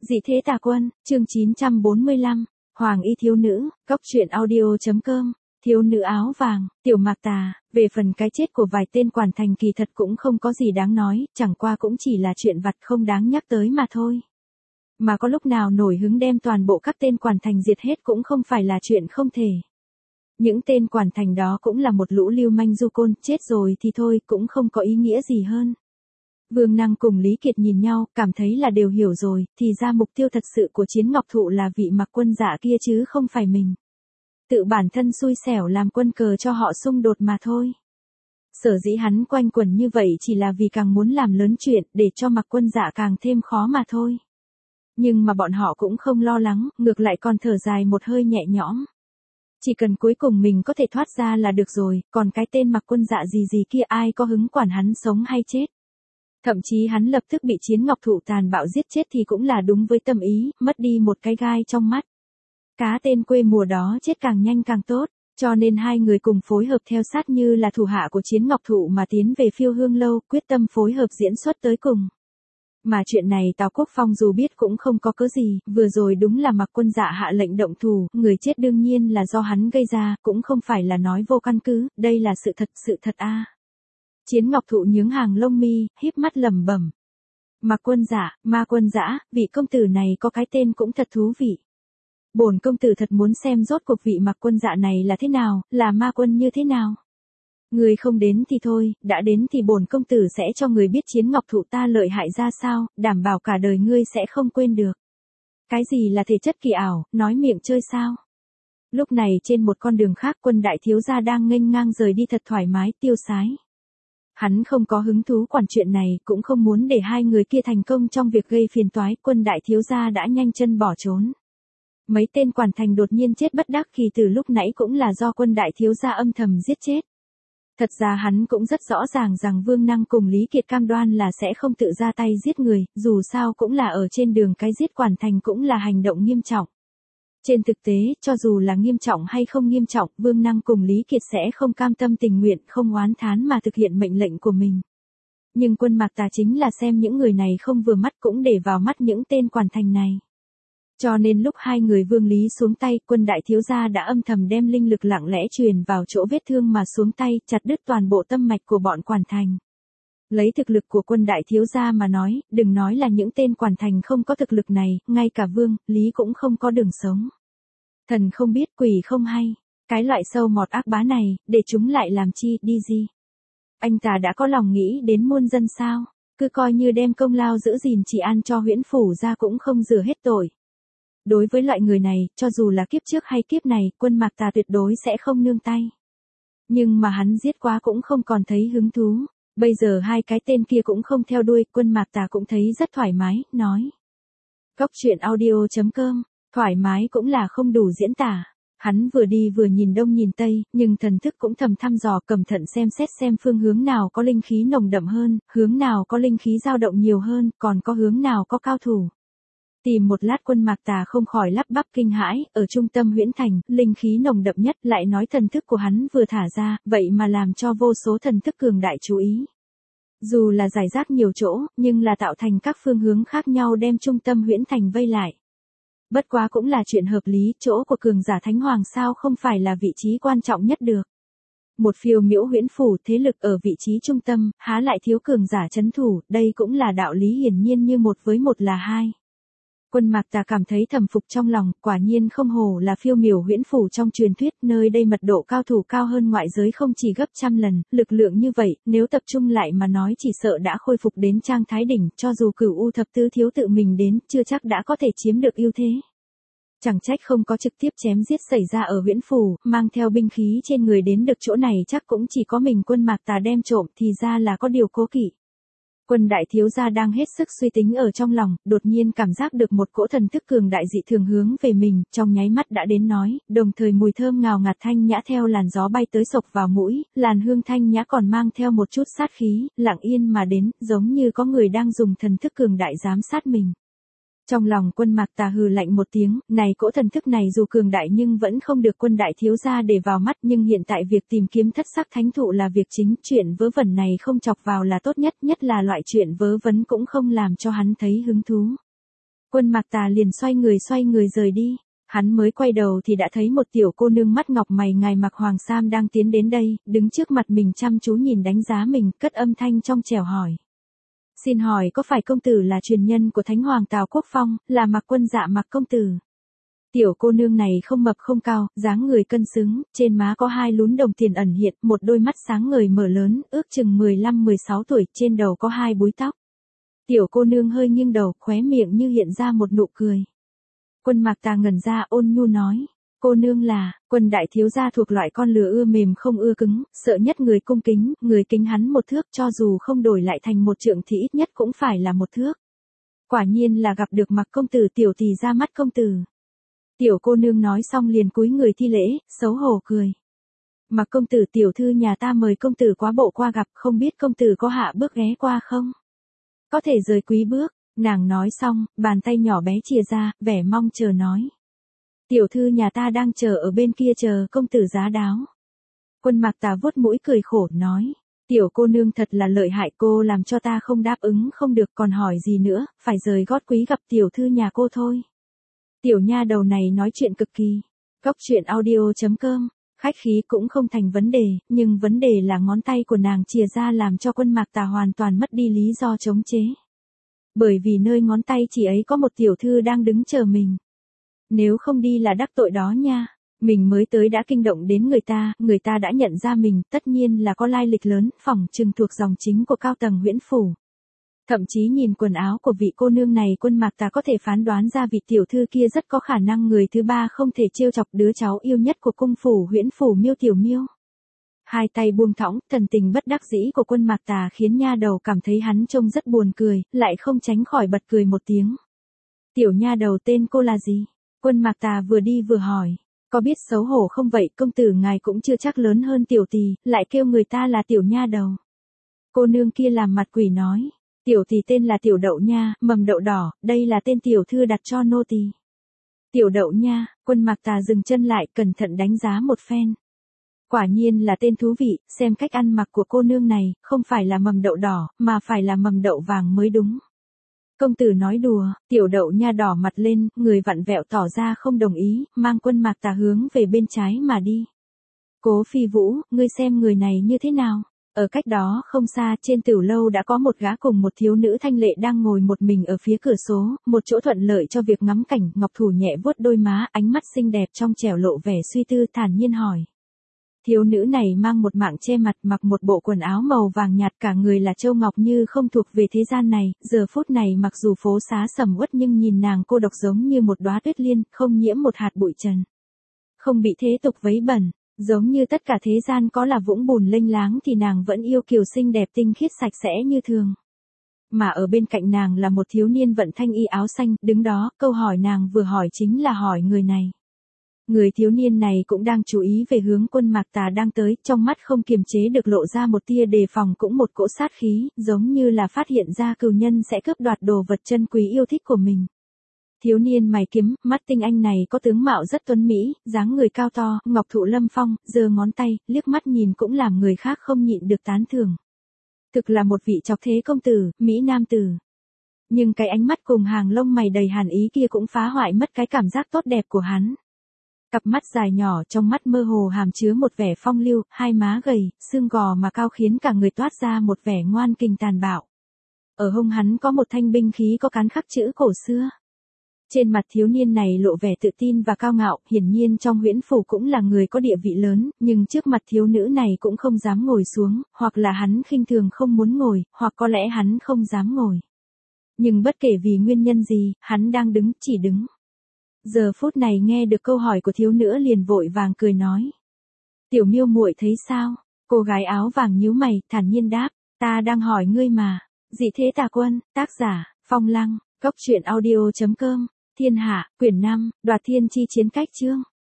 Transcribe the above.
Dị thế tà quân, chương 945, Hoàng y thiếu nữ, góc truyện audio.com, thiếu nữ áo vàng, tiểu mạc tà, về phần cái chết của vài tên quản thành kỳ thật cũng không có gì đáng nói, chẳng qua cũng chỉ là chuyện vặt không đáng nhắc tới mà thôi. Mà có lúc nào nổi hứng đem toàn bộ các tên quản thành diệt hết cũng không phải là chuyện không thể. Những tên quản thành đó cũng là một lũ lưu manh du côn, chết rồi thì thôi, cũng không có ý nghĩa gì hơn. Vương Năng cùng Lý Kiệt nhìn nhau, cảm thấy là đều hiểu rồi, thì ra mục tiêu thật sự của Chiến Ngọc Thụ là vị Mặc Quân Dạ kia chứ không phải mình. Tự bản thân xui xẻo làm quân cờ cho họ xung đột mà thôi. Sở dĩ hắn quanh quẩn như vậy chỉ là vì càng muốn làm lớn chuyện, để cho Mặc Quân Dạ càng thêm khó mà thôi. Nhưng mà bọn họ cũng không lo lắng, ngược lại còn thở dài một hơi nhẹ nhõm. Chỉ cần cuối cùng mình có thể thoát ra là được rồi, còn cái tên Mặc Quân Dạ gì kia ai có hứng quản hắn sống hay chết. Thậm chí hắn lập tức bị Chiến Ngọc Thụ tàn bạo giết chết thì cũng là đúng với tâm ý, mất đi một cái gai trong mắt. Cá tên quê mùa đó chết càng nhanh càng tốt, cho nên hai người cùng phối hợp theo sát như là thủ hạ của Chiến Ngọc Thụ mà tiến về Phiêu Hương Lâu, quyết tâm phối hợp diễn xuất tới cùng. Mà chuyện này Tào Quốc Phong dù biết cũng không có cớ gì, vừa rồi đúng là Mặc Quân Dạ hạ lệnh động thủ, người chết đương nhiên là do hắn gây ra, cũng không phải là nói vô căn cứ, đây là sự thật a. Chiến Ngọc Thụ nhướng hàng lông mi, híp mắt lẩm bẩm. Mặc Quân Dạ, Ma Quân Dã, vị công tử này có cái tên cũng thật thú vị. Bổn công tử thật muốn xem rốt cuộc vị Mặc Quân Dạ này là thế nào, là ma quân như thế nào. Người không đến thì thôi, đã đến thì bổn công tử sẽ cho người biết Chiến Ngọc Thụ ta lợi hại ra sao, đảm bảo cả đời ngươi sẽ không quên được. Cái gì là thể chất kỳ ảo, nói miệng chơi sao? Lúc này trên một con đường khác Quân đại thiếu gia đang nghênh ngang rời đi thật thoải mái, tiêu sái. Hắn không có hứng thú quản chuyện này, cũng không muốn để hai người kia thành công trong việc gây phiền toái, Quân đại thiếu gia đã nhanh chân bỏ trốn. Mấy tên quản thành đột nhiên chết bất đắc kỳ từ lúc nãy cũng là do Quân đại thiếu gia âm thầm giết chết. Thật ra hắn cũng rất rõ ràng rằng Vương Năng cùng Lý Kiệt cam đoan là sẽ không tự ra tay giết người, dù sao cũng là ở trên đường cái giết quản thành cũng là hành động nghiêm trọng. Trên thực tế, cho dù là nghiêm trọng hay không nghiêm trọng, Vương Năng cùng Lý Kiệt sẽ không cam tâm tình nguyện, không oán thán mà thực hiện mệnh lệnh của mình. Nhưng Quân Mạc Tà chính là xem những người này không vừa mắt cũng để vào mắt những tên quản thành này. Cho nên lúc hai người Vương Lý xuống tay, Quân đại thiếu gia đã âm thầm đem linh lực lặng lẽ truyền vào chỗ vết thương mà xuống tay, chặt đứt toàn bộ tâm mạch của bọn quản thành. Lấy thực lực của Quân đại thiếu gia mà nói, đừng nói là những tên quản thành không có thực lực này, ngay cả Vương, Lý cũng không có đường sống. Thần không biết quỷ không hay, cái loại sâu mọt ác bá này, để chúng lại làm chi, đi gì. Anh ta đã có lòng nghĩ đến muôn dân sao, cứ coi như đem công lao giữ gìn trị an cho Huyễn Phủ ra cũng không rửa hết tội. Đối với loại người này, cho dù là kiếp trước hay kiếp này, Quân Mạc Tà tuyệt đối sẽ không nương tay. Nhưng mà hắn giết quá cũng không còn thấy hứng thú. Bây giờ hai cái tên kia cũng không theo đuôi, Quân Mạc Tà cũng thấy rất thoải mái, nói. Góc truyện audio.com, thoải mái cũng là không đủ diễn tả. Hắn vừa đi vừa nhìn đông nhìn tây, nhưng thần thức cũng thầm thăm dò, cẩn thận xem xét xem phương hướng nào có linh khí nồng đậm hơn, hướng nào có linh khí dao động nhiều hơn, còn có hướng nào có cao thủ. Tìm một lát Quân Mạc Tà không khỏi lắp bắp kinh hãi, ở trung tâm Huyễn Thành, linh khí nồng đậm nhất, lại nói thần thức của hắn vừa thả ra, vậy mà làm cho vô số thần thức cường đại chú ý. Dù là giải rác nhiều chỗ, nhưng là tạo thành các phương hướng khác nhau đem trung tâm Huyễn Thành vây lại. Bất quá cũng là chuyện hợp lý, chỗ của cường giả Thánh Hoàng sao không phải là vị trí quan trọng nhất được. Một phiêu miễu Huyễn Phủ thế lực ở vị trí trung tâm, há lại thiếu cường giả trấn thủ, đây cũng là đạo lý hiển nhiên như một với một là hai. Quân Mạc Tà cảm thấy thầm phục trong lòng, quả nhiên không hổ là phiêu miểu Huyễn Phủ trong truyền thuyết, nơi đây mật độ cao thủ cao hơn ngoại giới không chỉ gấp trăm lần, lực lượng như vậy, nếu tập trung lại mà nói chỉ sợ đã khôi phục đến trang thái đỉnh, cho dù Cửu U thập tứ thiếu tự mình đến, chưa chắc đã có thể chiếm được ưu thế. Chẳng trách không có trực tiếp chém giết xảy ra ở Huyễn Phủ, mang theo binh khí trên người đến được chỗ này chắc cũng chỉ có mình Quân Mạc Tà đem trộm, thì ra là có điều cố kỵ. Quân đại thiếu gia đang hết sức suy tính ở trong lòng, đột nhiên cảm giác được một cỗ thần thức cường đại dị thường hướng về mình, trong nháy mắt đã đến nói, đồng thời mùi thơm ngào ngạt thanh nhã theo làn gió bay tới sộc vào mũi, làn hương thanh nhã còn mang theo một chút sát khí, lặng yên mà đến, giống như có người đang dùng thần thức cường đại giám sát mình. Trong lòng Quân Mạc Tà hừ lạnh một tiếng, này cỗ thần thức này dù cường đại nhưng vẫn không được Quân đại thiếu gia để vào mắt, nhưng hiện tại việc tìm kiếm thất sắc thánh thụ là việc chính, chuyện vớ vẩn này không chọc vào là tốt nhất, nhất là loại chuyện vớ vẩn cũng không làm cho hắn thấy hứng thú. Quân Mạc Tà liền xoay người rời đi. Hắn mới quay đầu thì đã thấy một tiểu cô nương mắt ngọc mày ngài mặc hoàng sam đang tiến đến đây, đứng trước mặt mình chăm chú nhìn đánh giá mình, cất âm thanh trong trẻo hỏi. Xin hỏi có phải công tử là truyền nhân của Thánh Hoàng Tào Quốc Phong, là Mạc Quân dạ Mạc công tử? Tiểu cô nương này không mập không cao, dáng người cân xứng, trên má có 2 lún đồng tiền ẩn hiện, một đôi mắt sáng ngời mở lớn, ước chừng 15-16 tuổi, trên đầu có 2 búi tóc. Tiểu cô nương hơi nghiêng đầu, khóe miệng như hiện ra một nụ cười. Quân Mạc Tà ngẩn ra ôn nhu nói, cô nương là, Quân đại thiếu gia thuộc loại con lừa ưa mềm không ưa cứng, sợ nhất người cung kính, người kính hắn 1 thước cho dù không đổi lại thành 1 trượng thì ít nhất cũng phải là 1 thước. Quả nhiên là gặp được Mạc công tử, tiểu tỷ ra mắt công tử. Tiểu cô nương nói xong liền cúi người thi lễ, xấu hổ cười. Mạc công tử, tiểu thư nhà ta mời công tử quá bộ qua gặp, không biết công tử có hạ bước ghé qua không? Có thể rời quý bước. Nàng nói xong, bàn tay nhỏ bé chìa ra, vẻ mong chờ nói. Tiểu thư nhà ta đang chờ ở bên kia chờ công tử giá đáo. Quân Mạc Tà vuốt mũi cười khổ nói. Tiểu cô nương thật là lợi hại, cô làm cho ta không đáp ứng không được, còn hỏi gì nữa, phải rời gót quý gặp tiểu thư nhà cô thôi. Tiểu nha đầu này nói chuyện cực kỳ. Góc truyện audio.com, khách khí cũng không thành vấn đề, nhưng vấn đề là ngón tay của nàng chìa ra làm cho Quân Mạc Tà hoàn toàn mất đi lý do chống chế. Bởi vì nơi ngón tay chỉ ấy có một tiểu thư đang đứng chờ mình. Nếu không đi là đắc tội đó nha. Mình mới tới đã kinh động đến người ta đã nhận ra mình, tất nhiên là có lai lịch lớn, phỏng chừng thuộc dòng chính của cao tầng Huyễn Phủ. Thậm chí nhìn quần áo của vị cô nương này, Quân Mạc Tà có thể phán đoán ra vị tiểu thư kia rất có khả năng người thứ ba không thể trêu chọc đứa cháu yêu nhất của cung phủ Huyễn Phủ Miêu Tiểu Miêu. Hai tay buông thõng, thần tình bất đắc dĩ của Quân Mạc Tà khiến nha đầu cảm thấy hắn trông rất buồn cười, lại không tránh khỏi bật cười một tiếng. Tiểu nha đầu tên cô là gì? Quân Mạc Tà vừa đi vừa hỏi. Có biết xấu hổ không vậy, công tử ngài cũng chưa chắc lớn hơn tiểu tỷ, lại kêu người ta là tiểu nha đầu. Cô nương kia làm mặt quỷ nói. Tiểu tỷ tên là Tiểu Đậu Nha, mầm đậu đỏ, đây là tên tiểu thư đặt cho nô tỳ. Tiểu Đậu Nha, Quân Mạc Tà dừng chân lại, cẩn thận đánh giá một phen. Quả nhiên là tên thú vị, xem cách ăn mặc của cô nương này, không phải là mầm đậu đỏ, mà phải là mầm đậu vàng mới đúng. Công tử nói đùa, Tiểu Đậu Nha đỏ mặt lên, người vặn vẹo tỏ ra không đồng ý, mang Quân Mạc Tà hướng về bên trái mà đi. Cố Phi Vũ, ngươi xem người này như thế nào? Ở cách đó không xa, trên tiểu lâu đã có một gã cùng một thiếu nữ thanh lệ đang ngồi một mình ở phía cửa số, một chỗ thuận lợi cho việc ngắm cảnh. Ngọc thủ nhẹ vuốt đôi má, ánh mắt xinh đẹp trong trẻo lộ vẻ suy tư, thản nhiên hỏi. Thiếu nữ này mang một mạng che mặt, mặc một bộ quần áo màu vàng nhạt, cả người là châu ngọc như không thuộc về thế gian này, giờ phút này mặc dù phố xá sầm uất nhưng nhìn nàng cô độc giống như một đóa tuyết liên, không nhiễm một hạt bụi trần. Không bị thế tục vấy bẩn, giống như tất cả thế gian có là vũng bùn lênh láng thì nàng vẫn yêu kiều xinh đẹp tinh khiết sạch sẽ như thường. Mà ở bên cạnh nàng là một thiếu niên vận thanh y áo xanh, đứng đó, câu hỏi nàng vừa hỏi chính là hỏi người này. Người thiếu niên này cũng đang chú ý về hướng Quân Mạc Tà đang tới, trong mắt không kiềm chế được lộ ra một tia đề phòng, cũng một cỗ sát khí, giống như là phát hiện ra cừu nhân sẽ cướp đoạt đồ vật chân quý yêu thích của mình. Thiếu niên mày kiếm, mắt tinh anh này có tướng mạo rất tuấn mỹ, dáng người cao to, ngọc thụ lâm phong, giơ ngón tay, liếc mắt nhìn cũng làm người khác không nhịn được tán thưởng. Thực là một vị chọc thế công tử, mỹ nam tử. Nhưng cái ánh mắt cùng hàng lông mày đầy hàn ý kia cũng phá hoại mất cái cảm giác tốt đẹp của hắn. Cặp mắt dài nhỏ, trong mắt mơ hồ hàm chứa một vẻ phong lưu, hai má gầy, xương gò mà cao khiến cả người toát ra một vẻ ngoan kình tàn bạo. Ở hông hắn có một thanh binh khí có cán khắc chữ cổ xưa. Trên mặt thiếu niên này lộ vẻ tự tin và cao ngạo, hiển nhiên trong Huyễn Phủ cũng là người có địa vị lớn, nhưng trước mặt thiếu nữ này cũng không dám ngồi xuống, hoặc là hắn khinh thường không muốn ngồi, hoặc có lẽ hắn không dám ngồi. Nhưng bất kể vì nguyên nhân gì, hắn đang đứng, chỉ đứng. Giờ phút này nghe được câu hỏi của thiếu nữ liền vội vàng cười nói. Tiểu Miêu muội thấy sao? Cô gái áo vàng nhíu mày, thản nhiên đáp, ta đang hỏi ngươi mà. Dị thế tà quân, tác giả, Phong Lăng, góc truyện audio.com, Thiên Hạ, quyển 5, Đoạt Thiên Chi Chiến Cách chương.